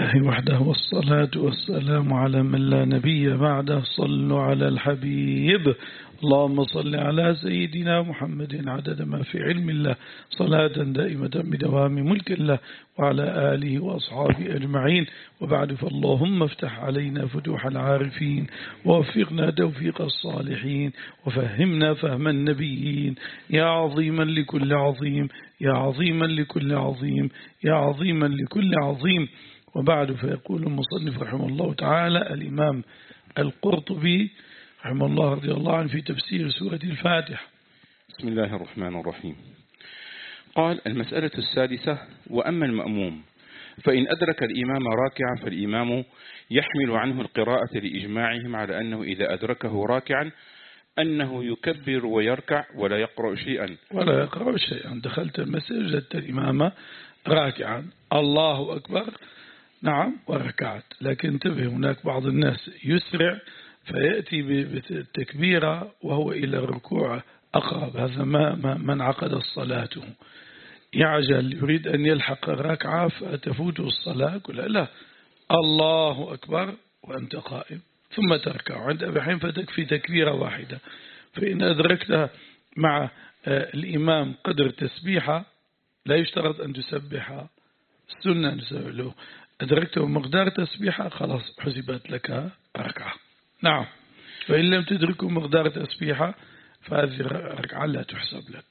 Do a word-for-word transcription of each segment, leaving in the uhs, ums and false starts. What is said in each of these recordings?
الله وحده والصلاة والسلام على من لا نبي بعده. صلوا على الحبيب. اللهم صل على سيدنا محمد عدد ما في علم الله صلاة دائمة بدوام ملك الله وعلى آله وأصحابه أجمعين. وبعد فاللهم افتح علينا فتوح العارفين ووفقنا توفيق الصالحين وفهمنا فهم النبيين يا عظيما لكل عظيم يا عظيما لكل عظيم يا عظيما لكل عظيم. وبعد فيقول المصنف رحمه الله تعالى الإمام القرطبي رحمه الله رضي الله عنه في تفسير سورة الفاتحة. بسم الله الرحمن الرحيم. قال: المسألة السادسة: وأما المأموم فإن أدرك الإمام راكعا فالإمام يحمل عنه القراءة لإجماعهم على أنه إذا أدركه راكعا أنه يكبر ويركع ولا يقرأ شيئا ولا يقرأ شيئا. دخلت المسجد وجدت الإمام راكعا الله أكبر نعم وركعت، لكن انتبه هناك بعض الناس يسرع فيأتي بالتكبيرة وهو إلى الركوع أقرب، هذا ما ما انعقد الصلاة. يعجل يريد أن يلحق الركعة فتفوته الصلاة، قل لا الله أكبر وأنت قائم ثم تركع. عند أبي حنيفة تكفي تكبيرة واحدة، فإن أدركتها مع الإمام قدر تسبيحة لا يشترط أن تسبحها، السنة نسبح له. أدركته مقدار تسبيحة خلاص حسبت لك ركعة. نعم، فإن لم تدركه مقدار تسبيحة فهذه الركعة لا تحسب لك.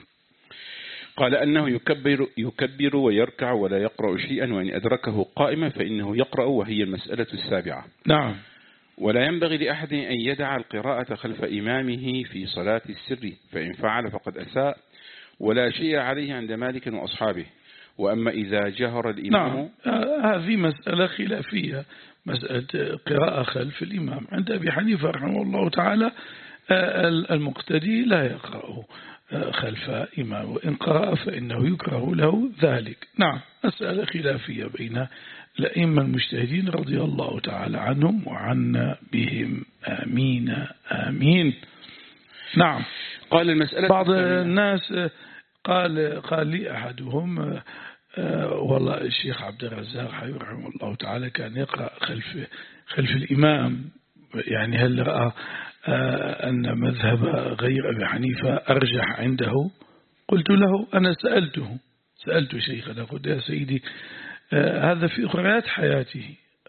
قال أنه يكبر, يكبر ويركع ولا يقرأ شيئا، وإن أدركه قائما فإنه يقرأ، وهي المسألة السابعة. نعم. ولا ينبغي لأحد أن يدع القراءة خلف إمامه في صلاة السر، فإن فعل فقد أساء ولا شيء عليه عند مالك وأصحابه. وأما إذا جهر الإمام، نعم، هذه مسألة خلافية، مسألة قراءة خلف الإمام. عند أبي حنيفة رحمه الله تعالى المقتدي لا يقرأه خلف إمام، وإن قرأ فإنه يكره له ذلك. نعم، مسألة خلافية بين الأئمة المجتهدين رضي الله تعالى عنهم وعنا بهم، آمين آمين. نعم. قال المسألة بعض الناس قال قال لي أحدهم آه والله الشيخ عبد الرزاق رحمه الله تعالى كان يقرأ خلف خلف الإمام، يعني هل رأى آه أن مذهب غير أبي حنيفة أرجح عنده؟ قلت له أنا سألته سألت شيخنا قلت يا سيدي آه هذا في أخريات حياته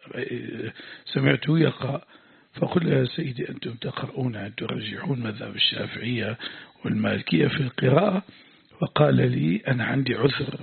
سمعته يقرأ، فقل يا سيدي أنتم تقرؤون أن ترجحون مذهب الشافعية والمالكية في القراءة. وقال لي أنا عندي عذر،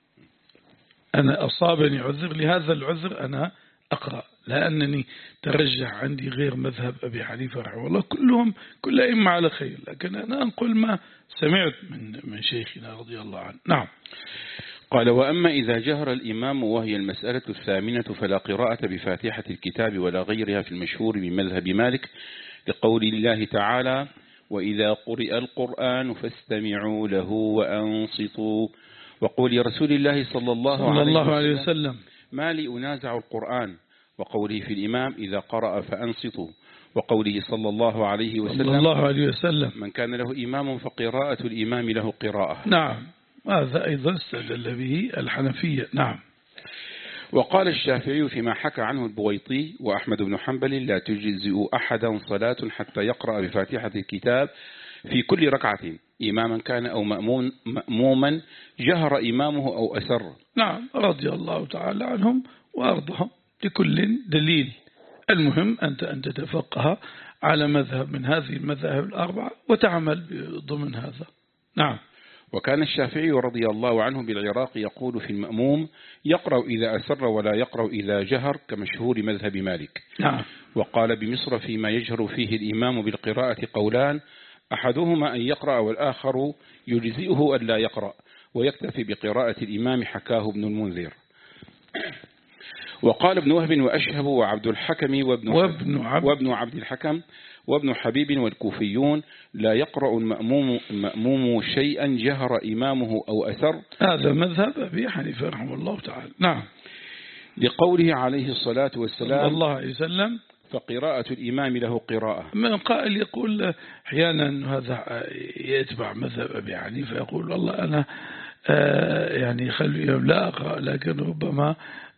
أنا أصابني عذر، لهذا العذر أنا أقرأ، لأنني ترجح عندي غير مذهب أبي حنيفة رحمه الله، كلهم كل أئمة على خير، لكن أنا أنقل ما سمعت من من شيخنا رضي الله عنه. نعم. قال: وأما إذا جهر الإمام وهي المسألة الثامنة فلا قراءة بفاتحة الكتاب ولا غيرها في المشهور من مذهب مالك، لقول الله تعالى: وإذا قرئ القرآن فاستمعوا له وأنصتوا، وقول رسول الله صلى الله, صلى الله عليه وسلم: ما لي أنازع القرآن، وقوله في الإمام إذا قرأ فأنصتوا، وقوله صلى الله عليه وسلم: صلى الله عليه وسلم: من كان له إمام فقراءة الإمام له قراءة. نعم، هذا أيضا استدل به الحنفية. نعم. وقال الشافعي فيما حكى عنه البويطي وأحمد بن حنبل: لا تجزئ أحدا صلاة حتى يقرأ بفاتحة الكتاب في كل ركعة، إماما كان أو مأمون مأموما جهر إمامه أو أسر. نعم، رضي الله تعالى عنهم وأرضهم، لكل دليل. المهم أنت أن تتفقه على مذهب من هذه المذاهب الأربعة وتعمل ضمن هذا. نعم. وكان الشافعي رضي الله عنه بالعراق يقول في المأموم: يقرأ إذا أسر ولا يقرأ إذا جهر، كمشهور مذهب مالك. نعم. وقال بمصر فيما يجهر فيه الإمام بالقراءة قولان، أحدهما أن يقرأ والآخر يجزئه أن لا يقرأ ويكتفي بقراءة الإمام، حكاه ابن المنذر. وقال ابن وهب وأشهب وعبد الحكم وابن, وابن, عبد وابن عبد الحكم وابن حبيب والكوفيون: لا يقرأ المأموم, المأموم شيئا جهر إمامه أو أسر. هذا مذهب أبي حنيفة رحمه الله تعالى. نعم. لقوله عليه الصلاة والسلام صلى الله عليه وسلم: فقراءة الإمام له قراءة. من قائل يقول أحيانا هذا يتبع مذهب أبي حنيفة، يقول والله أنا يعني خلوا لا أقرأ، لكن ربما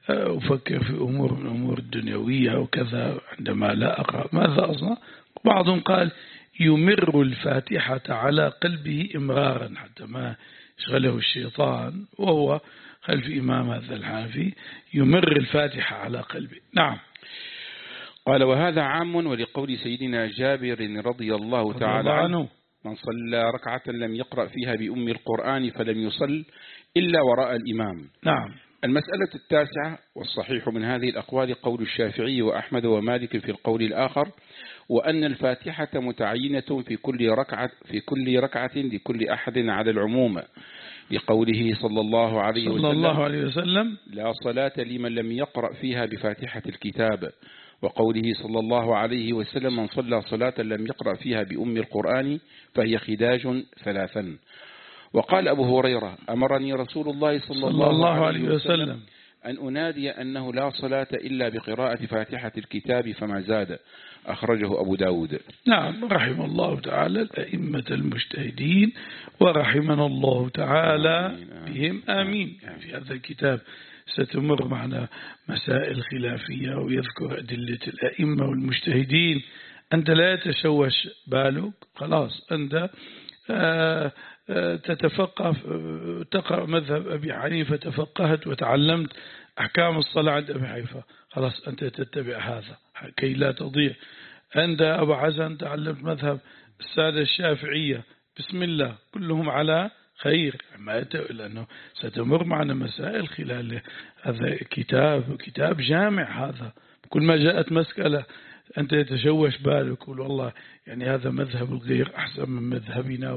أفكر في أمور من أمور الدنيوية وكذا عندما لا أقرأ ماذا أصنع؟ بعضهم قال يمر الفاتحة على قلبه إمرارا حتى ما يشغله الشيطان، وهو خلف إمام هذا الحنفي يمر الفاتحة على قلبه. نعم. قال وهذا عام ولقول سيدنا جابر رضي الله تعالى عنه من صلى ركعة لم يقرأ فيها بأم القرآن فلم يصل إلا وراء الإمام. نعم. المسألة التاسعة والصحيح من هذه الأقوال قول الشافعي وأحمد ومالك في القول الآخر، وأن الفاتحة متعينة في كل ركعة في كل ركعة لكل أحد على العموم، لقوله صلى الله عليه وسلم, صلى الله عليه وسلم لا صلاة لمن لم يقرأ فيها بفاتحة الكتاب، وقوله صلى الله عليه وسلم من صلى صلاة لم يقرأ فيها بأم القرآن فهي خداج ثلاثا. وقال أبو هريرة أمرني رسول الله صلى, صلى الله, الله عليه وسلم, وسلم أن أنادي أنه لا صلاة إلا بقراءة فاتحة الكتاب فما زاد، أخرجه أبو داود. نعم. رحم الله تعالى الأئمة المجتهدين ورحمنا الله تعالى آمين آمين بهم آمين. آمين. في هذا الكتاب ستمر معنا مسائل خلافية ويذكر أدلة الأئمة والمجتهدين. أنت لا يتشوش بالك، خلاص أنت آه تتفقه تقرأ مذهب أبي حنيفة، تفقهت وتعلمت أحكام الصلاة عند أبي حنيفة، خلاص أنت تتبع هذا كي لا تضيع. عند أبو حسن تعلمت مذهب السادة الشافعية، بسم الله كلهم على خير، لأنه ستمر معنا مسائل خلال هذا الكتاب، كتاب جامع هذا. كل ما جاءت مسألة أنت يتشوش بالك يقول والله يعني هذا مذهب الغير أحسن من مذهبنا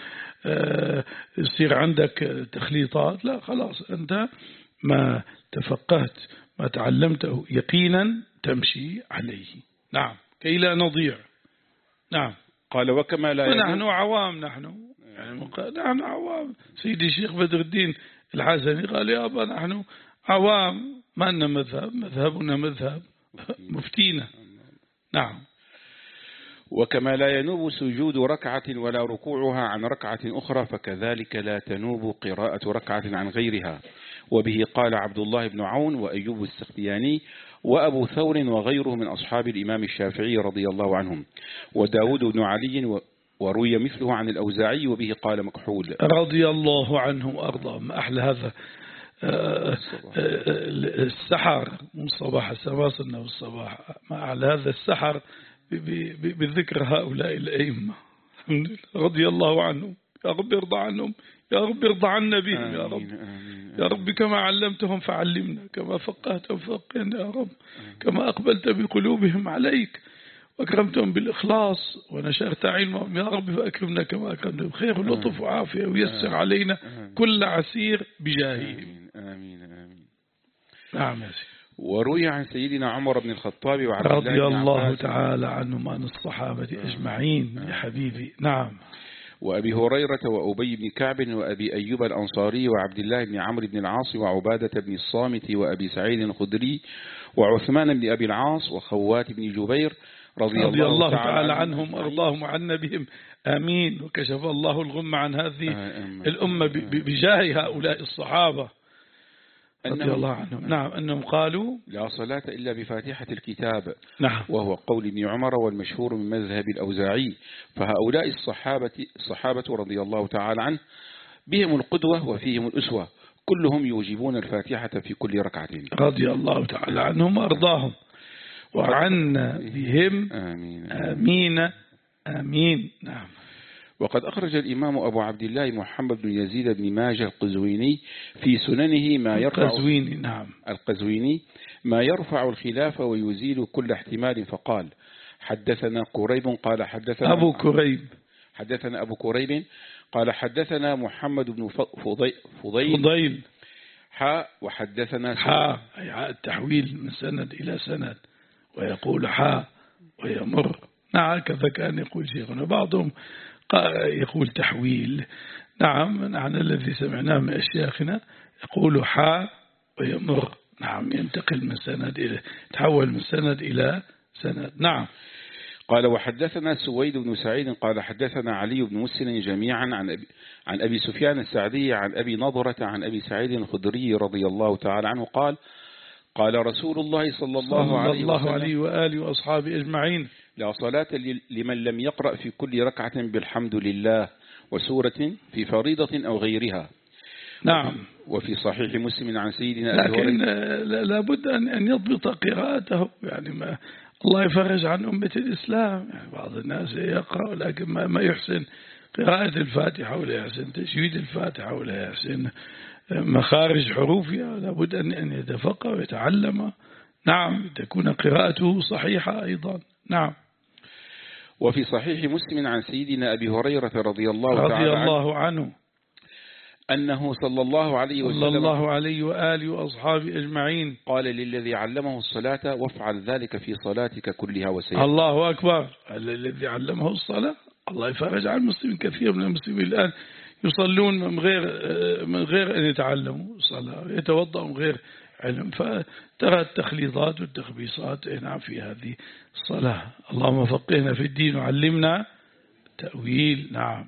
ويصير عندك تخليطات. لا، خلاص أنت ما تفقهت ما تعلمته يقينا تمشي عليه. نعم، كي لا نضيع. نعم. قال وكما لا ونحن عوام، نحن يعني نحن عوام. سيدي الشيخ بدر الدين الحسني قال يا أبا نحن عوام ما لنا مذهب، مذهبنا مذهب مفتينا. نعم. وكما لا ينوب سجود ركعة ولا ركوعها عن ركعة أخرى فكذلك لا تنوب قراءة ركعة عن غيرها. وبه قال عبد الله بن عون وأيوب السختياني وأبو ثور وغيره من أصحاب الإمام الشافعي رضي الله عنهم، وداود بن علي وروي مثله عن الأوزاعي وبه قال مكحول رضي الله عنهم وأرضاهم. أحلى هذا السحر من صباح السماء صلنا والصباح، ما أعلى هذا السحر بذكر هؤلاء الأئمة رضي الله عنهم. يا رب ارضى عنهم، يا رب ارضى عنا بهم، يا رب يا رب كما علمتهم فعلمنا، كما فقهتهم فقهنا يا رب، كما أقبلت بقلوبهم عليك وأكرمتهم بالإخلاص ونشرت علمهم يا رب فأكرمنا كما أكرمنا بخير ولطف وعافية ويسر علينا كل عسير بجاههم. آمين آمين. نعم يا سيدي. وروي عن سيدنا عمر بن الخطاب وعبد الله رضي الله تعالى عنهم عن الصحابة أجمعين يا حبيبي. نعم. وأبي هريرة وأبي بن كعب وأبي أيوب الأنصاري وعبد الله بن عمرو بن العاص وعبادة بن الصامت وأبي سعيد الخدري وعثمان بن أبي العاص وخوات بن جبير رضي, رضي الله, الله تعالى, تعالى عنهم وأرضاهم عنا بهم. آمين. وكشف الله الغم عن هذه الأمة بجاه هؤلاء الصحابة رضي الله عنهم. نعم. أنهم قالوا لا صلاة إلا بفاتحة الكتاب. نعم. وهو قول ابن عمر والمشهور من مذهب الأوزاعي. فهؤلاء الصحابة الصحابة رضي الله تعالى عنه بهم القدوة وفيهم الأسوة، كلهم يوجبون الفاتحة في كل ركعة رضي الله تعالى عنهم وأرضاهم وعنا بهم. آمين آمين آمين. نعم. وقد أخرج الإمام أبو عبد الله محمد بن يزيد بن ماجه القزويني في سننه ما يرفع القزويني نعم القزويني ما يرفع الخلاف ويزيل كل احتمال، فقال حدثنا كريب قال حدثنا أبو كريب حدثنا أبو كريب قال حدثنا محمد بن فضيل فضيل, فضيل حاء وحدثنا حاء أي التحويل من سند إلى سند ويقول حاء ويمر. نعم كذا كان يقول شيخنا. بعضهم يقول تحويل. نعم. نحن الذي سمعناه من أشياخنا يقول حاء ويمر. نعم ينتقل من سند إلى تحول من سند إلى سند. نعم. قال وحدثنا سويد بن سعيد قال حدثنا علي بن مسلم جميعا عن أبي, عن أبي سفيان السعدي عن أبي نضرة عن أبي سعيد الخدري رضي الله تعالى عنه قال قال رسول الله صلى الله, صلى عليه, الله وسلم عليه وآله وأصحابه أجمعين: لا صلاة لمن لم يقرأ في كل ركعة بالحمد لله وسورة في فريضة أو غيرها. نعم. وفي صحيح مسلم عن سيدنا أبي لكن هريرة لابد أن يضبط قراءته، يعني ما الله يفرج عن أمة الإسلام. يعني بعض الناس يقرأ لكن ما ما يحسن قراءة الفاتحة ولا يحسن تجويد الفاتحة ولا يحسن مخارج حروفها. لابد أن يتفقه ويتعلم. نعم، تكون قراءته صحيحة أيضا. نعم. وفي صحيح مسلم عن سيدنا أبي هريرة رضي الله رضي تعالى الله عنه أنه صلى الله عليه وسلم صلى الله عليه وآله وأصحابه أجمعين قال للذي علمه الصلاة: وافعل ذلك في صلاتك كلها وسير. الله أكبر. الذي علمه الصلاة الله يفرج عن المسلمين. كثير من المسلمين الآن يصلون من غير من غير أن يتعلموا الصلاة، يتوضأوا من غير علم، فترى التخليطات والتخبيصات هنا في هذه الصلاة. اللهم فقهنا في الدين وعلمنا تأويل. نعم.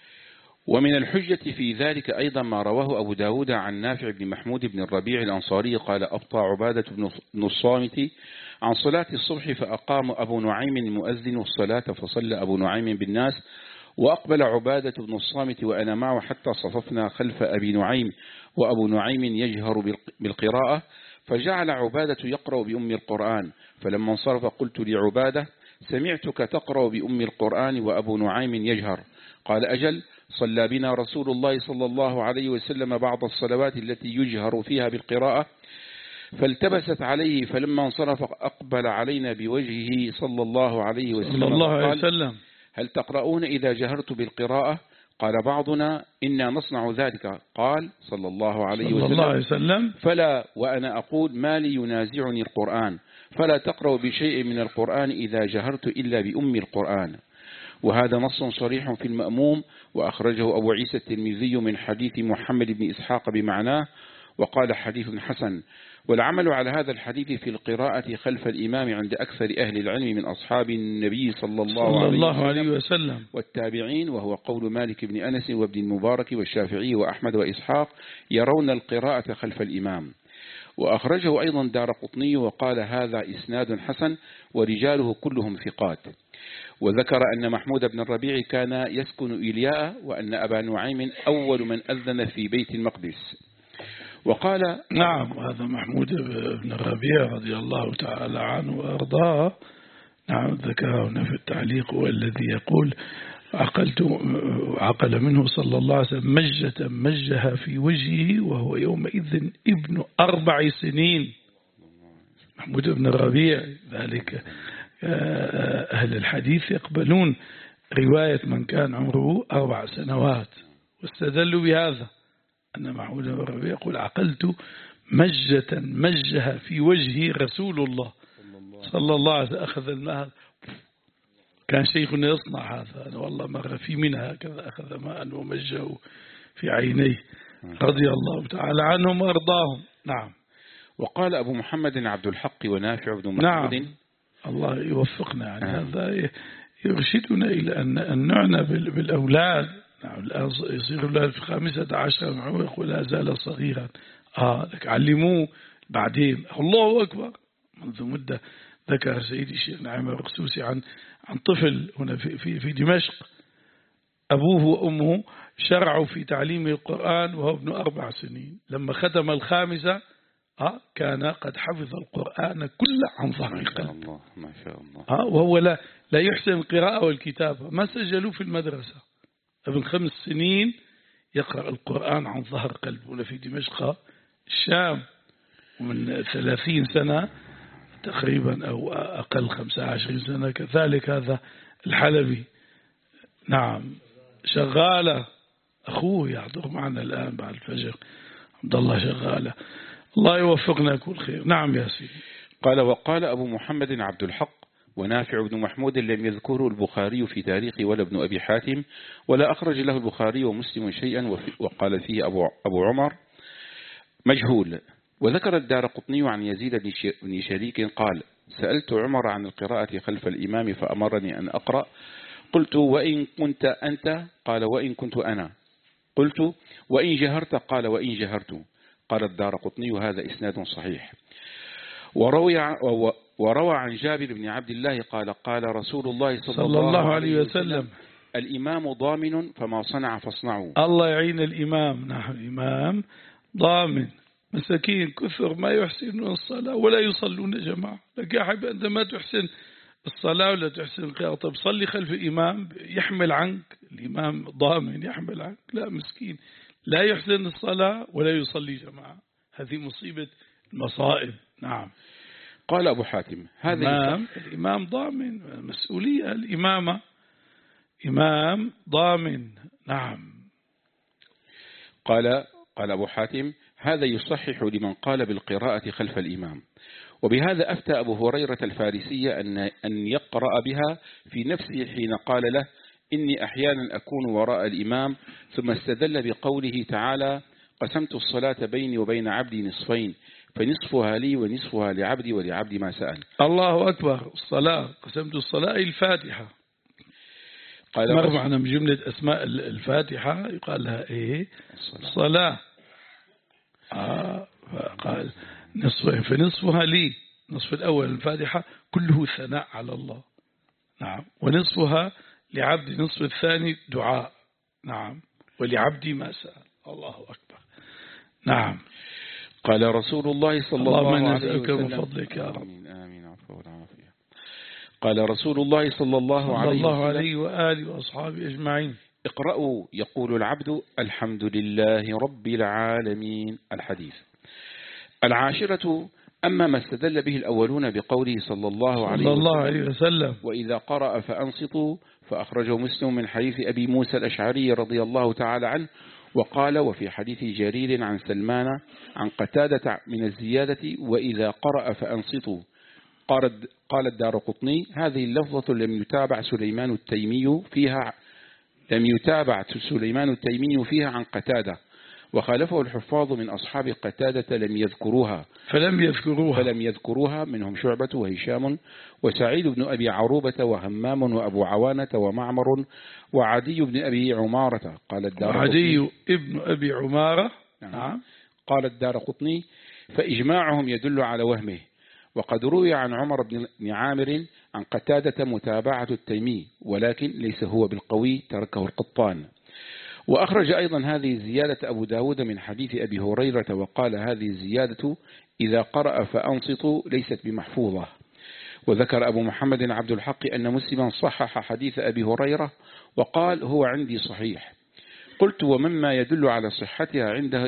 ومن الحجة في ذلك أيضا ما رواه أبو داود عن نافع بن محمود بن الربيع الأنصاري قال: أبطى عبادة بن الصامت عن صلاة الصبح فأقام أبو نعيم المؤذن الصلاة فصلى أبو نعيم بالناس، وأقبل عبادة بن الصامت وأنا معه حتى صففنا خلف أبي نعيم وأبو نعيم يجهر بالقراءة، فجعل عبادة يقرأ بأم القرآن، فلما انصرف قلت لعبادة: سمعتك تقرأ بأم القرآن وأبو نعيم يجهر. قال: أجل، صلى بنا رسول الله صلى الله عليه وسلم بعض الصلوات التي يجهر فيها بالقراءة، فالتبست عليه، فلما انصرف أقبل علينا بوجهه صلى الله عليه وسلم صلى الله عليه وسلم: هل تقرؤون إذا جهرت بالقراءة؟ قال بعضنا: إنا نصنع ذلك. قال صلى الله عليه صلى وسلم: الله عليه وسلم: فلا، وأنا أقول ما لي ينازعني القرآن، فلا تقرأ بشيء من القرآن إذا جهرت إلا بأم القرآن. وهذا نص صريح في المأموم، وأخرجه أبو عيسى الترمذي من حديث محمد بن إسحاق بمعناه، وقال حديث حسن. والعمل على هذا الحديث في القراءة خلف الإمام عند أكثر أهل العلم من أصحاب النبي صلى الله, صلى عليه, الله عليه وسلم وسلم والتابعين، وهو قول مالك بن أنس وابن المبارك والشافعي وأحمد وإسحاق، يرون القراءة خلف الإمام. وأخرجه أيضا دارقطني وقال: هذا إسناد حسن ورجاله كلهم ثقات. وذكر أن محمود بن الربيع كان يسكن إلياء، وأن أبا نعيم أول من أذن في بيت المقدس. وقال: نعم، هذا محمود بن الربيع رضي الله تعالى عنه وأرضاه. نعم، ذكره هنا في التعليق، والذي يقول: عقلت عقل منه صلى الله عليه وسلم مجة مجها في وجهه وهو يومئذ ابن أربع سنين. محمود بن الربيع، ذلك أهل الحديث يقبلون رواية من كان عمره أربع سنوات، واستدلوا بهذا أن محمود بن الربيع يقول: عقلت مجة مجها في وجهه رسول الله صلى الله عليه وسلم. أخذ الماء، كان شيخنا يصنع هذا، أنا والله مر في منها هكذا، أخذ ماء ومجه في عينيه رضي الله تعالى عنهم وأرضاهم. نعم. وقال أبو محمد عبد الحق ونافع بن محمود. نعم، الله يوفقنا. يعني آه. هذا يرشدنا إلى أن نعنى بالأولاد. نعم، الآن يصير الأولاد في خامسة عشر معه يقول لا زال صغيرا. آه لك علموه بعدين. الله أكبر. منذ مدة ذكر سيدي الشيخ نعيم الرقسوسي عن عن طفل هنا في في في دمشق، أبوه وأمه شرعوا في تعليم القرآن وهو ابن أربع سنين. لما ختم الخامسة آه كان قد حفظ القرآن كله عن ظهر قلب. الله ما شاء الله. آه وهو لا لا يحسن القراءة والكتابة. ما سجلوه في المدرسة. ابن خمس سنين يقرأ القرآن عن ظهر قلب هنا في دمشق الشام. ومن ثلاثين سنة تقريبا أو أقل خمسة عشر سنة كذلك هذا الحلبي. نعم، شغالة. أخوه يحضر معنا الآن بعد الفجر، عبد الله شغالة. الله يوفقنا كل خير. نعم يا سيدي. قال: وقال أبو محمد عبد الحق ونافع بن محمود لم يذكره البخاري في تاريخه ولا ابن أبي حاتم، ولا أخرج له البخاري ومسلم شيئا، وقال فيه أبو, أبو عمر مجهول. وذكر الدارقطني عن يزيد بن شريك قال: سألت عمر عن القراءة خلف الإمام فأمرني أن أقرأ، قلت: وإن كنت أنت؟ قال: وإن كنت أنا. قلت: وإن جهرت؟ قال: وإن جهرت. قال الدارقطني: هذا إسناد صحيح. وروي وروى عن جابر بن عبد الله قال قال رسول الله صلى, صلى الله, الله عليه عليه وسلم, وسلم الإمام ضامن فما صنع فاصنعوا. الله يعين الإمام. نحن الإمام ضامن، مساكين كثر ما يحسنون الصلاة ولا يصلون جماعة. لك يا حبيبي أنت ما تحسن الصلاة ولا تحسن القراءة، طب صلي خلف الإمام يحمل عنك، الإمام ضامن يحمل عنك. لا، مسكين لا يحسن الصلاة ولا يصلي جماعة، هذه مصيبة المصائب. نعم. قال أبو حاتم هذا الإمام, الإمام ضامن، مسؤولية الإمامة، إمام ضامن. نعم. قال قال أبو حاتم هذا يصحح لمن قال بالقراءة خلف الإمام، وبهذا أفتى أبو هريرة الفارسي أن أن يقرأ بها في نفسه حين قال له إني أحيانا أكون وراء الإمام، ثم استدل بقوله تعالى قسمت الصلاة بيني وبين عبدي نصفين فنصفها لي ونصفها لعبدي ولعبدي ما سأل. الله أكبر. الصلاة قسمت الصلاة الفاتحة، قال مر معنا من جملة أسماء الفاتحة يقال لها إيه؟ الصلاة. آه قال نصفين فنصفها لي، نصف الأول الفاتحة كله ثناء على الله. نعم. ونصفها لعبدي، نصف الثاني دعاء. نعم. ولعبدي ما سأل. الله أكبر. نعم. قال رسول الله صلى الله عليه وسلم من فضلك يا رب. آمين آمين. عفو والعافية. قال رسول الله صلى الله عليه وسلم الله عليه وآله وأصحابه أجمعين اقرأوا يقول العبد الحمد لله رب العالمين. الحديث. العاشرة أما ما استدل به الأولون بقوله صلى الله عليه صلى الله وسلم, عليه وسلم وإذا قرأ فأنصتوا، فأخرجه مسلم من حديث أبي موسى الأشعري رضي الله تعالى عنه وقال وفي حديث جرير عن سلمان عن قتادة من الزيادة وإذا قرأ فأنصتوا. قال الدارقطني هذه اللفظة لم يتابع سليمان التيمي فيها لم يتابع سليمان التيمي فيها عن قتادة، وخالفه الحفاظ من أصحاب قتادة لم يذكروها فلم يذكروها فلم يذكروها منهم شعبة وهشام وسعيد بن أبي عروبة وهمام وأبو عوانة ومعمر وعدي بن أبي عمارة. قال الدارقطني عدي ابن أبي عمارة. نعم. قال الدارقطني فإجماعهم يدل على وهمه، وقد روي عن عمر بن عامر عن قتادة متابعة التيمي ولكن ليس هو بالقوي تركه القطان. وأخرج أيضا هذه الزيادة أبو داود من حديث أبي هريرة وقال هذه الزيادة إذا قرأ فأنصتوا ليست بمحفوظة. وذكر أبو محمد عبد الحق أن مسلما صحح حديث أبي هريرة وقال هو عندي صحيح. قلت ومما يدل على صحتها عنده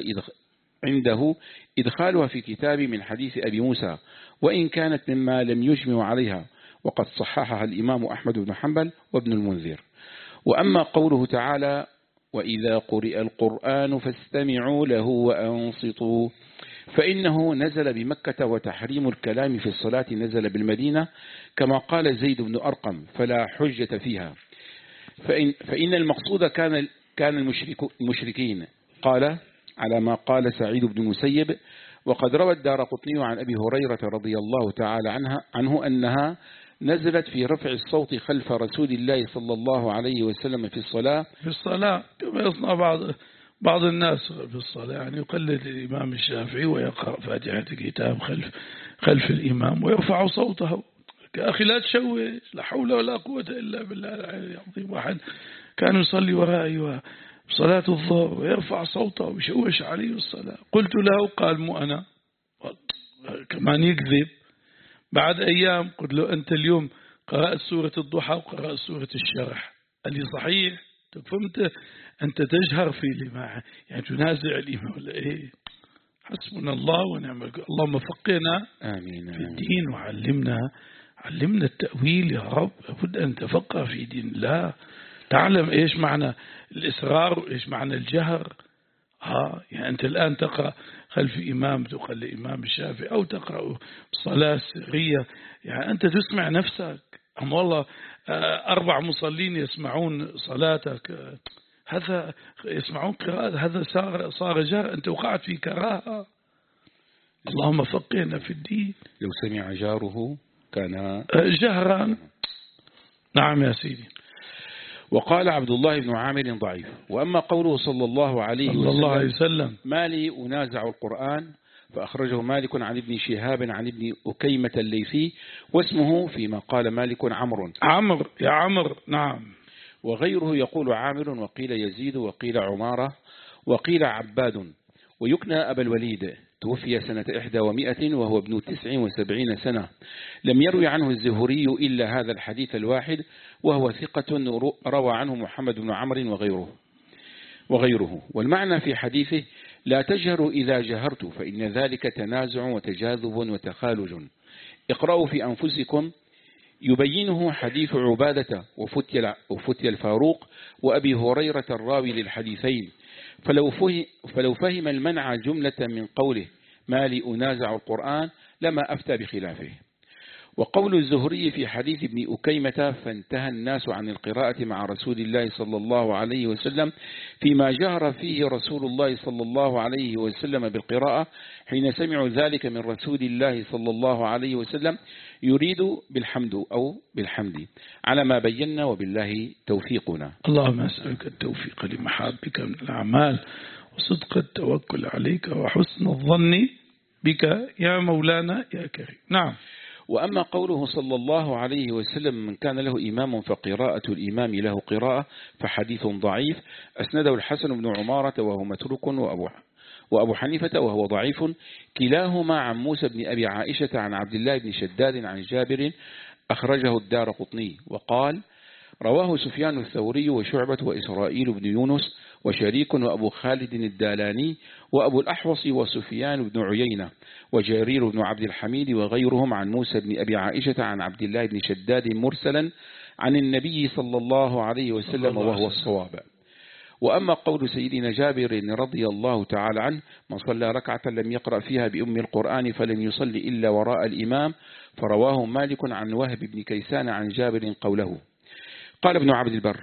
عنده إدخالها في كتاب من حديث أبي موسى وإن كانت مما لم يجمع عليها، وقد صححها الإمام أحمد بن حنبل وابن المنذر. وأما قوله تعالى وإذا قرئ القرآن فاستمعوا له وأنصتوا فإنه نزل بمكة وتحريم الكلام في الصلاة نزل بالمدينة كما قال زيد بن أرقم فلا حجة فيها، فإن, فإن المقصود كان كان المشركين قال على ما قال سعيد بن المسيب. وقد روى الدارقطني عن أبي هريرة رضي الله تعالى عنها عنه أنها نزلت في رفع الصوت خلف رسول الله صلى الله عليه وسلم في الصلاة في الصلاة كما يصنع بعض بعض الناس في الصلاة، يعني يقلد الإمام الشافعي ويقرأ فاتحة الكتاب خلف خلف الإمام ويرفع صوته. أخي لا تشوش، لا حول ولا قوة إلا بالله العلي العظيم. واحد كان يصلي ورائي صلاة الظهر ويرفع صوته ويشوش عليه الصلاة، قلت له قال مو أنا، كمان يكذب. بعد أيام قلت له أنت اليوم قرأت سورة الضحى وقرأت سورة الشرح، قال لي صحيح. فهمت أنت تجهر في الإمام يعني تنازع الإمام ولا إيه؟ حسبنا الله ونعم الوكيل. اللهم فقهنا آمين في الدين وعلمنا علمنا التأويل يا رب. لابد أن تفقه في دين الله، تعلم إيش معنى الإسرار وإيش معنى الجهر. ها يعني أنت الآن تقرأ خلف إمام تقل إمام الشافعي أو تقرأ صلاة سرية، يعني أنت تسمع نفسك. أما والله أربع مصلين يسمعون صلاتك، هذا يسمعون قراءة، هذا صار صار جهر، أنت وقعت في كراهة. اللهم فقهنا في الدين. لو سمع جاره كان جهرا. نعم يا سيدي. وقال عبد الله بن عامر ضعيف. وأما قوله صلى الله عليه صلى الله عليه وسلم ما لي أنازع القرآن فأخرجه مالك عن ابن شهاب عن ابن أكيمة الليثي، واسمه فيما قال مالك عمرو. عمرو يا عمرو. نعم. وغيره يقول عامر، وقيل يزيد، وقيل عمارة، وقيل عباد. ويكنى أبا الوليد، توفي سنة إحدى ومائة وهو ابن تسع وسبعين سنة. لم يروي عنه الزهري إلا هذا الحديث الواحد، وهو ثقة روى عنه محمد بن عمرو وغيره وغيره والمعنى في حديثه: لا تجهروا إذا جهرت فإن ذلك تنازع وتجاذب وتخالج. اقرأوا في أنفسكم. يبينه حديث عبادة وفتي وفتي الفاروق وأبي هريرة الراوي للحديثين، فلو فهم, فلو فهم المنع جملة من قوله ما لي أنازع القرآن لما أفتى بخلافه. وقول الزهري في حديث ابن أكيمة: فانتهى الناس عن القراءة مع رسول الله صلى الله عليه وسلم فيما جهر فيه رسول الله صلى الله عليه وسلم بالقراءة حين سمعوا ذلك من رسول الله صلى الله عليه وسلم، يريد بالحمد أو بالحمد على ما بينا، وبالله توفيقنا. اللهم أسألك التوفيق لمحابك من الأعمال وصدق التوكل عليك وحسن الظن بك يا مولانا يا كريم. نعم. وأما قوله صلى الله عليه وسلم: من كان له إمام فقراءة الإمام له قراءة، فحديث ضعيف أسنده الحسن بن عمارة وهو متروك، وأبو وأبو حنيفة وهو ضعيف، كلاهما عن موسى بن أبي عائشة عن عبد الله بن شداد عن جابر، أخرجه الدارقطني. وقال: رواه سفيان الثوري وشعبة وإسرائيل بن يونس وشريك وأبو خالد الدالاني وأبو الأحوص وسفيان بن عيينة وجرير بن عبد الحميد وغيرهم عن موسى بن أبي عائشة عن عبد الله بن شداد مرسلا عن النبي صلى الله عليه وسلم، وهو الصواب. وأما قول سيدنا جابر رضي الله تعالى عنه: من صلى ركعة لم يقرأ فيها بأم القرآن فلن يصلي إلا وراء الإمام، فرواه مالك عن وهب بن كيسان عن جابر قوله. قال ابن عبد البر: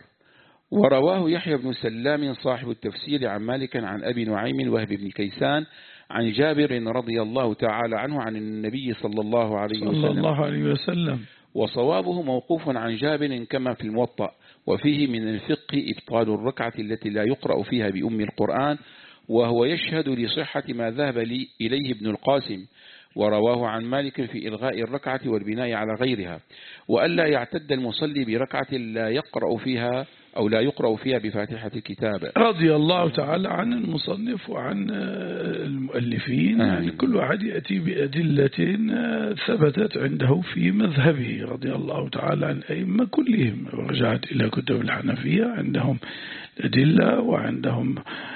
ورواه يحيى بن سلام صاحب التفسير عن مالك عن أبي نعيم وهب بن كيسان عن جابر رضي الله تعالى عنه عن النبي صلى الله عليه وسلم, صلى الله عليه وسلم. وصوابه موقوف عن جابر كما في الموطأ. وفيه من الفقه إبطال الركعة التي لا يقرأ فيها بأم القرآن، وهو يشهد لصحة ما ذهب لي إليه ابن القاسم. ورواه عن مالك في إلغاء الركعة والبناء على غيرها، وألا يعتد المصلي بركعة لا يقرأ فيها أو لا يقرأ فيها بفاتحة الكتاب. رضي الله تعالى عن المصنف وعن المؤلفين. يعني كل واحد يأتي بأدلة ثبتت عنده في مذهبه رضي الله تعالى عن أئمة كلهم. ورجعت إلى كتب الحنفية عندهم أدلة وعندهم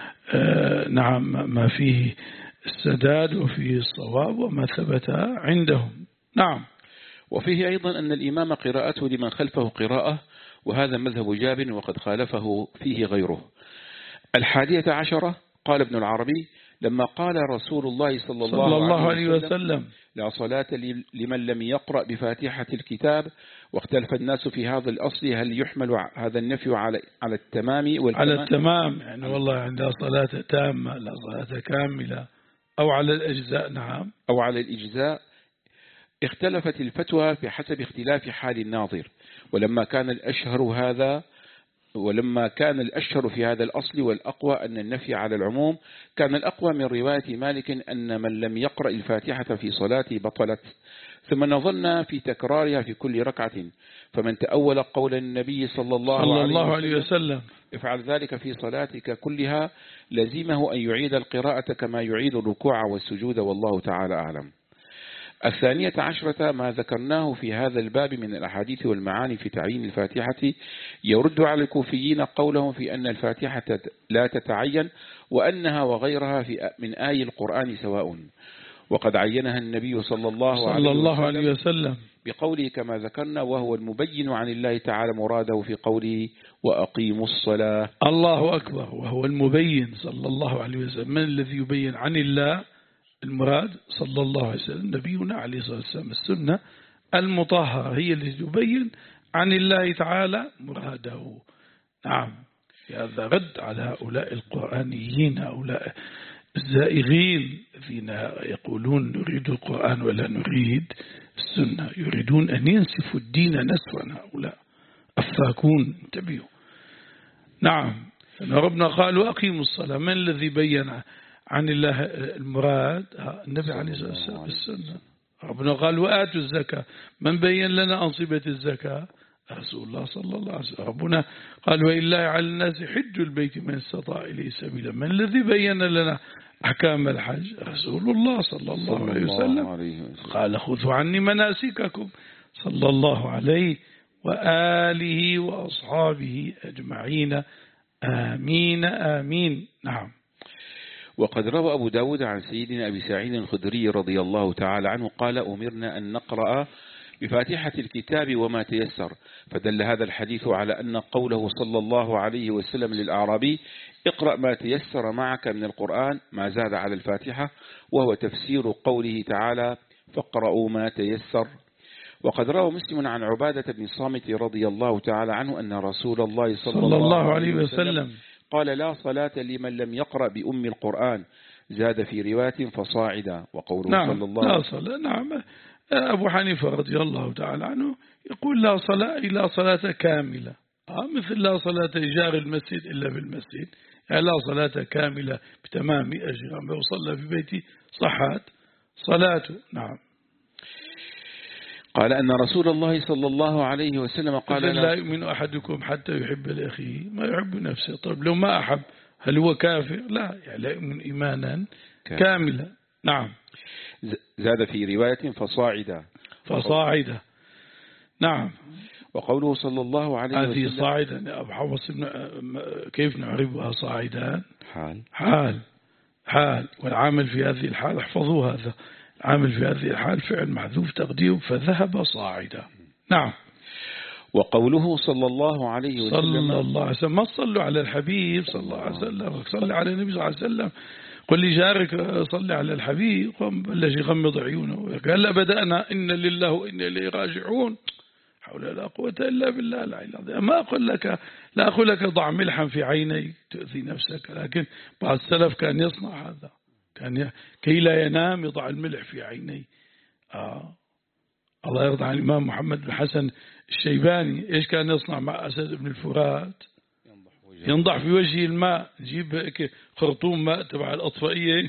آه نعم ما فيه السداد وفيه الصواب وما ثبت عندهم. نعم. وفيه أيضا أن الإمام قراءته لمن خلفه قراءة، وهذا مذهب جابر وقد خالفه فيه غيره. الحادية عشرة: قال ابن العربي: لما قال رسول الله صلى الله, صلى الله عليه وسلم, وسلم لا صلاة لمن لم يقرأ بفاتحة الكتاب، واختلف الناس في هذا الأصل هل يحمل هذا النفي على على التمام والكمال؟ على التمام، يعني والله عندها صلاة تامة لا صلاة كاملة، أو على الأجزاء. نعم. أو على الإجزاء. اختلفت الفتوى بحسب اختلاف حال الناظر. ولما كان الأشهر هذا ولما كان الأشهر في هذا الأصل والأقوى أن النفي على العموم، كان الأقوى من رواية مالك أن من لم يقرأ الفاتحة في صلاته بطلت، ثم نظرنا في تكرارها في كل ركعة. فمن تأول قول النبي صلى الله, صلى عليه, الله عليه وسلم افعل ذلك في صلاتك كلها، لزمه أن يعيد القراءة كما يعيد الركوع والسجود، والله تعالى أعلم. الثانية عشرة: ما ذكرناه في هذا الباب من الأحاديث والمعاني في تعيين الفاتحة، يرد على الكوفيين قولهم في أن الفاتحة لا تتعين، وأنها وغيرها في من آي القرآن سواء، وقد عينها النبي صلى الله, صلى عليه, الله وسلم عليه وسلم بقوله كما ذكرنا، وهو المبين عن الله تعالى مراده في قوله وأقيموا الصلاة. الله أكبر. وهو المبين صلى الله عليه وسلم. من الذي يبين عن الله؟ المراد صلى الله عليه وسلم نبينا عليه الصلاة والسلام. السنة المطهرة هي التي تبين عن الله تعالى مراده. نعم. هذا رد على هؤلاء القرآنيين، هؤلاء الزائغين الذين يقولون نريد القرآن ولا نريد السنة، يريدون أن ينسفوا الدين نسفا. هؤلاء أفاكون، انتبهوا. نعم. ربنا قالوا أقيموا الصلاة. من الذي بين عن الله المراد النبي عليه الصلاة والسلام بالسنة. ربنا قال وآتوا الزكاة، من بين لنا أنصبة الزكاة؟ رسول الله صلى الله عليه وسلم. ربنا قال وإلا على الناس حج البيت من استطاع إليه سبيلا، من الذي بين لنا أحكام الحج؟ رسول الله صلى الله عليه وسلم. قال خذوا عني مناسككم صلى الله عليه وآله وأصحابه أجمعين آمين آمين. نعم. وقد روى أبو داود عن سيدنا أبي سعيد الخدري رضي الله تعالى عنه قال أمرنا أن نقرأ بفاتحة الكتاب وما تيسر، فدل هذا الحديث على أن قوله صلى الله عليه وسلم للأعرابي اقرأ ما تيسر معك من القرآن ما زاد على الفاتحة، وهو تفسير قوله تعالى فاقرأوا ما تيسر. وقد روى مسلم عن عبادة بن صامت رضي الله تعالى عنه أن رسول الله صلى, صلى الله عليه وسلم قال لا صلاة لمن لم يقرأ بأم القرآن، زاد في رواية فصاعدا. وقوله نعم صلى الله عليه وسلم نعم أبو حنيفة رضي الله تعالى عنه يقول لا صلاة إلا صلاة كاملة، مثل لا صلاة إجار المسجد إلا بالمسجد، يعني لا صلاة كاملة بتمام أجر، لو صلى في بيتي صحت صلاته. نعم. قال أن رسول الله صلى الله عليه وسلم قال لا يؤمن أحدكم حتى يحب لأخيه ما يحب نفسه. طيب لو ما أحب هل هو كافر؟ لا، يعني لا يؤمن إيمانا كاملا. نعم. زاد في رواية فصاعدا فصاعدا. نعم. وقوله صلى الله عليه وسلم هذه صاعدا يا أبو حفص كيف نعربها صاعدا؟ حال حال حال والعامل في هذه الحال احفظوا هذا، عامل في هذه الحال فعل محذوف تقديره فذهب صاعدا. نعم. وقوله صلى الله عليه وسلم صلى الله عليه وسلم ما صلوا على الحبيب صلى الله عليه وسلم، صلى على النبي صلى الله عليه وسلم. قل لي جارك صلي على الحبيب، قم بلش يغمض عيونه قال لا بدأنا إن لله وإنا إليه راجعون، حول لا قوة إلا بالله العلي العظيم. ما أقول لك لا أقول لك ضع ملحا في عينيك تؤذي نفسك، لكن بعض السلف كان يصنع هذا، كان كي لا ينام يضع الملح في عينيه. آه. الله يرضى عن الإمام محمد بن حسن الشيباني إيش كان يصنع مع أسد بن الفرات؟ ينضح في وجهه الماء، جيب خرطوم ماء تبع الأطفئية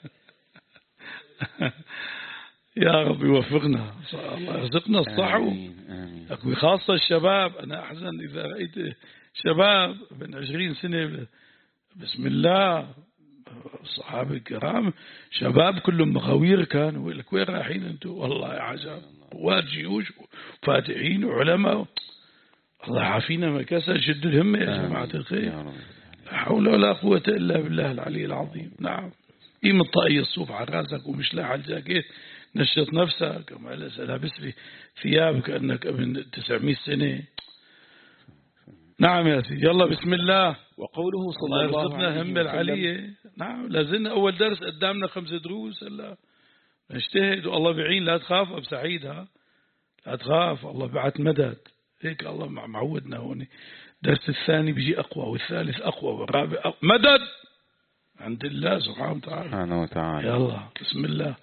يا رب يوفقنا، الله يرزقنا الصحو. خاصة الشباب، أنا أحزن إذا رأيت شباب من عشرين سنة بسم الله، الصحابة الكرام شباب كلهم مغاوير كانوا، لك وين رايحين أنتم؟ والله يا عجب، قوات جيوش وفاتحين وعلماء، الله عافينا مكاسة، شد الهمة يا جماعة الخير، لا حول ولا قوة إلا بالله العلي العظيم. نعم. قيم الطاقية الصوف على راسك ومش لاحق الجاكيت، نشط نفسك، وما لابس لي ثياب كأنك ابن تسعمائة سنة. نعم يا سيدي، يلا بسم الله. وقوله صلى الله عليه وسلم هم العلية. نعم، لازلنا أول درس قدامنا خمس دروس، هلا نجتهد والله بعين، لا تخاف أبو سعيدها، لا تخاف، الله بعت مدد، هيك الله معودنا هون. درس الثاني بيجي أقوى، والثالث أقوى، والرابع أقوى. مدد عند الله سبحانه وتعالى. سبحانه وتعالى. يلا بسم الله.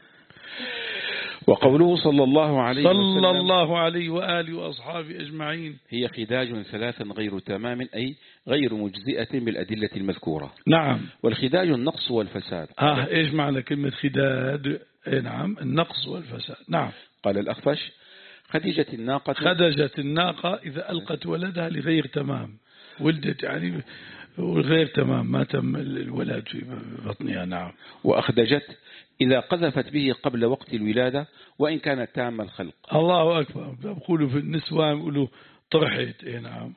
وقوله صلى الله عليه صلى وسلم صلى الله عليه وآله وأصحابه أجمعين هي خداج ثلاثا غير تمام، أي غير مجزئة بالأدلة المذكورة. نعم. والخداج النقص والفساد. آه إيش معنى كلمة خداج؟ إيه نعم، النقص والفساد. نعم. قال الأخفش خدجت الناقة خدجت الناقة إذا ألقت ولدها لغير تمام، ولدت يعني وغير تمام، ما تم الولاد في بطنها. نعم. وأخدجت إذا قذفت به قبل وقت الولادة وإن كانت تام الخلق. الله أكبر. بيقولوا في النسوان يقولوا طرحت. إيه نعم.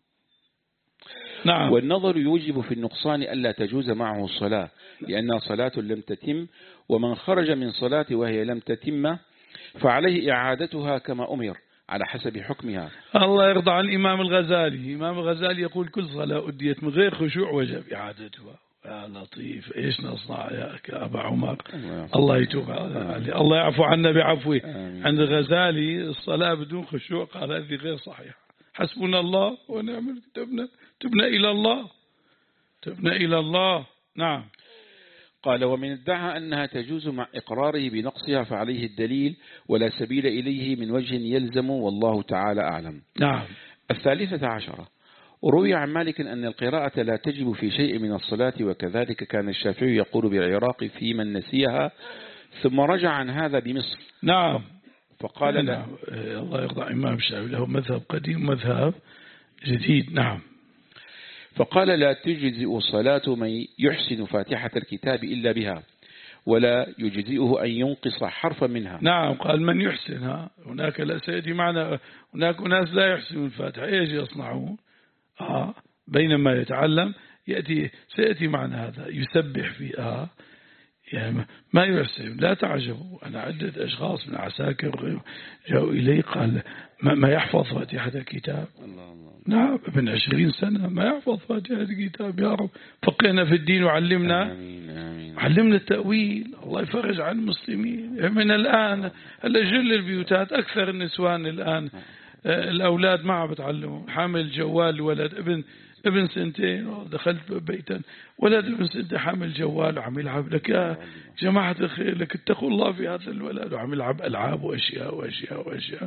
نعم. والنظر يوجب في النقصان ألا تجوز معه الصلاة، لأنها صلاة لم تتم، ومن خرج من صلاة وهي لم تتم فعليه إعادتها كما أمر على حسب حكمها. الله يرضى عن الإمام الغزالي. الإمام الغزالي يقول كل صلاة أديت من غير خشوع وجب إعادتها. يا لطيف، إيش نصنع يا أبا عمر؟ الله يتوب عليه، الله يعفو عنا بعفوه. عند الغزالي الصلاة بدون خشوع قال هذه غير صحيحة. حسبنا الله ونعم تبنا تبنا إلى الله تبنا إلى الله. نعم. قال ومن ادعى أنها تجوز مع إقراره بنقصها فعليه الدليل ولا سبيل إليه من وجه يلزم، والله تعالى أعلم. نعم. الثالثة عشرة وروي عن مالك أن القراءة لا تجب في شيء من الصلاة، وكذلك كان الشافعي يقول بالعراق في من نسيها، ثم رجع عن هذا بمصر. نعم. فقال لا. نعم. الله يرضى إمام الشافعي له مذهب قديم مذهب جديد. نعم. فقال لا تجزئ صلاة من يحسن فاتحة الكتاب إلا بها، ولا يجزئه أن ينقص حرفا منها. نعم. قال من يحسنها. هناك لا سيأتي معنا هناك ناس لا يحسنون الفاتحة، ايش يصنعون؟ آه بينما يتعلم يأتي سيأتي معنا هذا يسبح في آه يعني ما يحسن. لا تعجبوا، أنا عدة أشخاص من عساكر جاءوا إلي قال ما, ما يحفظ فاتحة الكتاب. الله الله. نعم ابن عشرين سنة ما يحفظ فاتحة الكتاب. يا رب فقهنا في الدين وعلمنا. آمين آمين. علمنا التأويل. الله يفرج عن المسلمين من الآن. هلا جل البيوتات أكثر النسوان الآن الأولاد ما عم بتعلموا. حامل جوال ولد ابن ابن سنتين، دخلت بيتا ولد ابن سنتين حامل جوال وعم يلعب. لك يا جماعة الخير لك اتقوا الله في هذا الولد، وعم يلعب ألعاب وأشياء وأشياء وأشياء.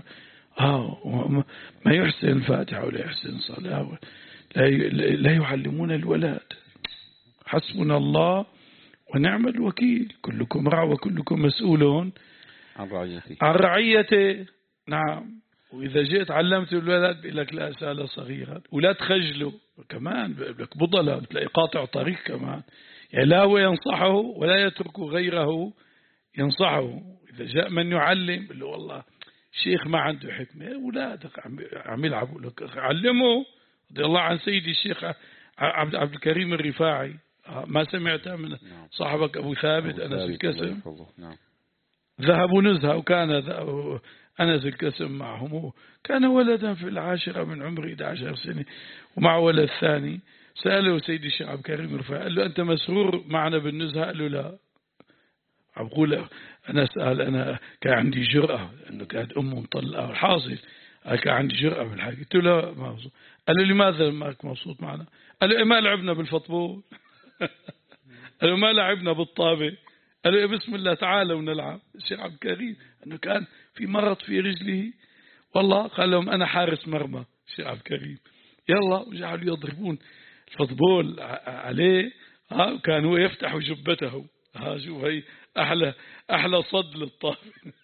آه ما يحسن الفاتحة ولا يحسن صلاة، لا لا يعلمون الولد. حسبنا الله ونعم الوكيل. كلكم راع وكلكم مسؤول عن رعيته. عن رعيته. نعم. وإذا جئت علمت الولد بيقول لك لا سالة صغيرة، ولا تخجلوا كمان بيقول لك بضلة، بتلاقي قاطع طريق كمان. يعني لا هو ينصحه ولا يترك غيره ينصحه. إذا جاء من يعلم بيقول له والله شيخ ما عنده حكمة، أولادك عم يلعبوا لك علمه. رضي الله عن سيدي الشيخ عبد عبد الكريم الرفاعي، ما سمعتها من صاحبك أبو ثابت أنس الكسم؟ ذهبوا نزهة وكان أنس الكسم معهم. كان ولدا في العاشرة من عمره إحدى عشرة سنة ومع ولد ثاني. سأله سيدي الشيخ عبد الكريم الرفاعي قال له أنت مسرور معنا بالنزهة؟ قال له لا. عم بقول أنا أسأل أنا كان عندي جرأة أنه كانت أمه مطلقة. الحاصل كان عندي جرأة بالحاجة. قلت له ما مبسوط. قال له لماذا ماك مبسوط معنا؟ قال له ما لعبنا بالفطبول. قال له ما لعبنا بالطابة. قال له بسم الله تعالوا ونلعب. الشيخ عبد الكريم أنه كان في مرض في رجله والله. قال لهم أنا حارس مرمى الشيخ عبد الكريم. يلا وجعلوا يضربون الفطبول عليه. ها كانوا يفتحوا جبته. ها شوف هي أحلى أحلى صد للطابة.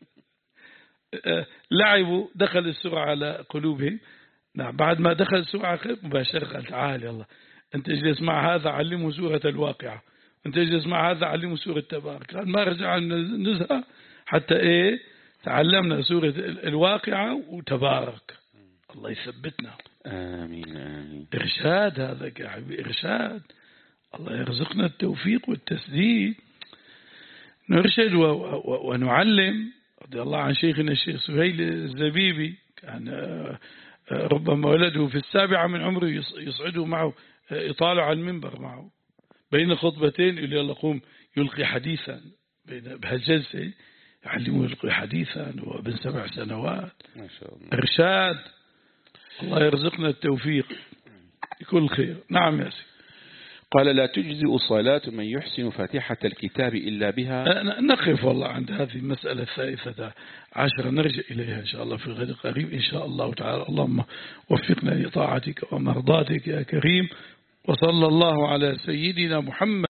لعبوا دخل السرعة على قلوبهم. نعم. بعد ما دخل السرعة مباشرة قال تعال يلا أنت اجلس مع هذا علمه سورة الواقعة، أنت اجلس مع هذا علمه سورة تبارك. قال ما رجع النزهة حتى إيه تعلمنا سورة الواقعة وتبارك. الله يثبتنا. آمين آمين. إرشاد هذا يا حبيبي إرشاد. الله يرزقنا التوفيق والتسديد. نرشد ونعلم. رضي الله عن شيخنا الشيخ سهيل الزبيبي كان ربما ولده في السابعة من عمره يصعده معه يطالع على المنبر معه بين خطبتين يقول يلا قوم يلقي حديثا بهالجلسة يعلمه يلقي حديثا وابن سبع سنوات. ما شاء الله. إرشاد. الله يرزقنا التوفيق بكل خير. نعم يا سيدي. قال لا تجزئ صلاة من يحسن فاتحة الكتاب إلا بها. نقف والله عند هذه المسألة الثالثة عشرة نرجع إليها إن شاء الله في غد قريب إن شاء الله تعالى. اللهم وفقنا لطاعتك ومرضاتك يا كريم. وصلى الله على سيدنا محمد.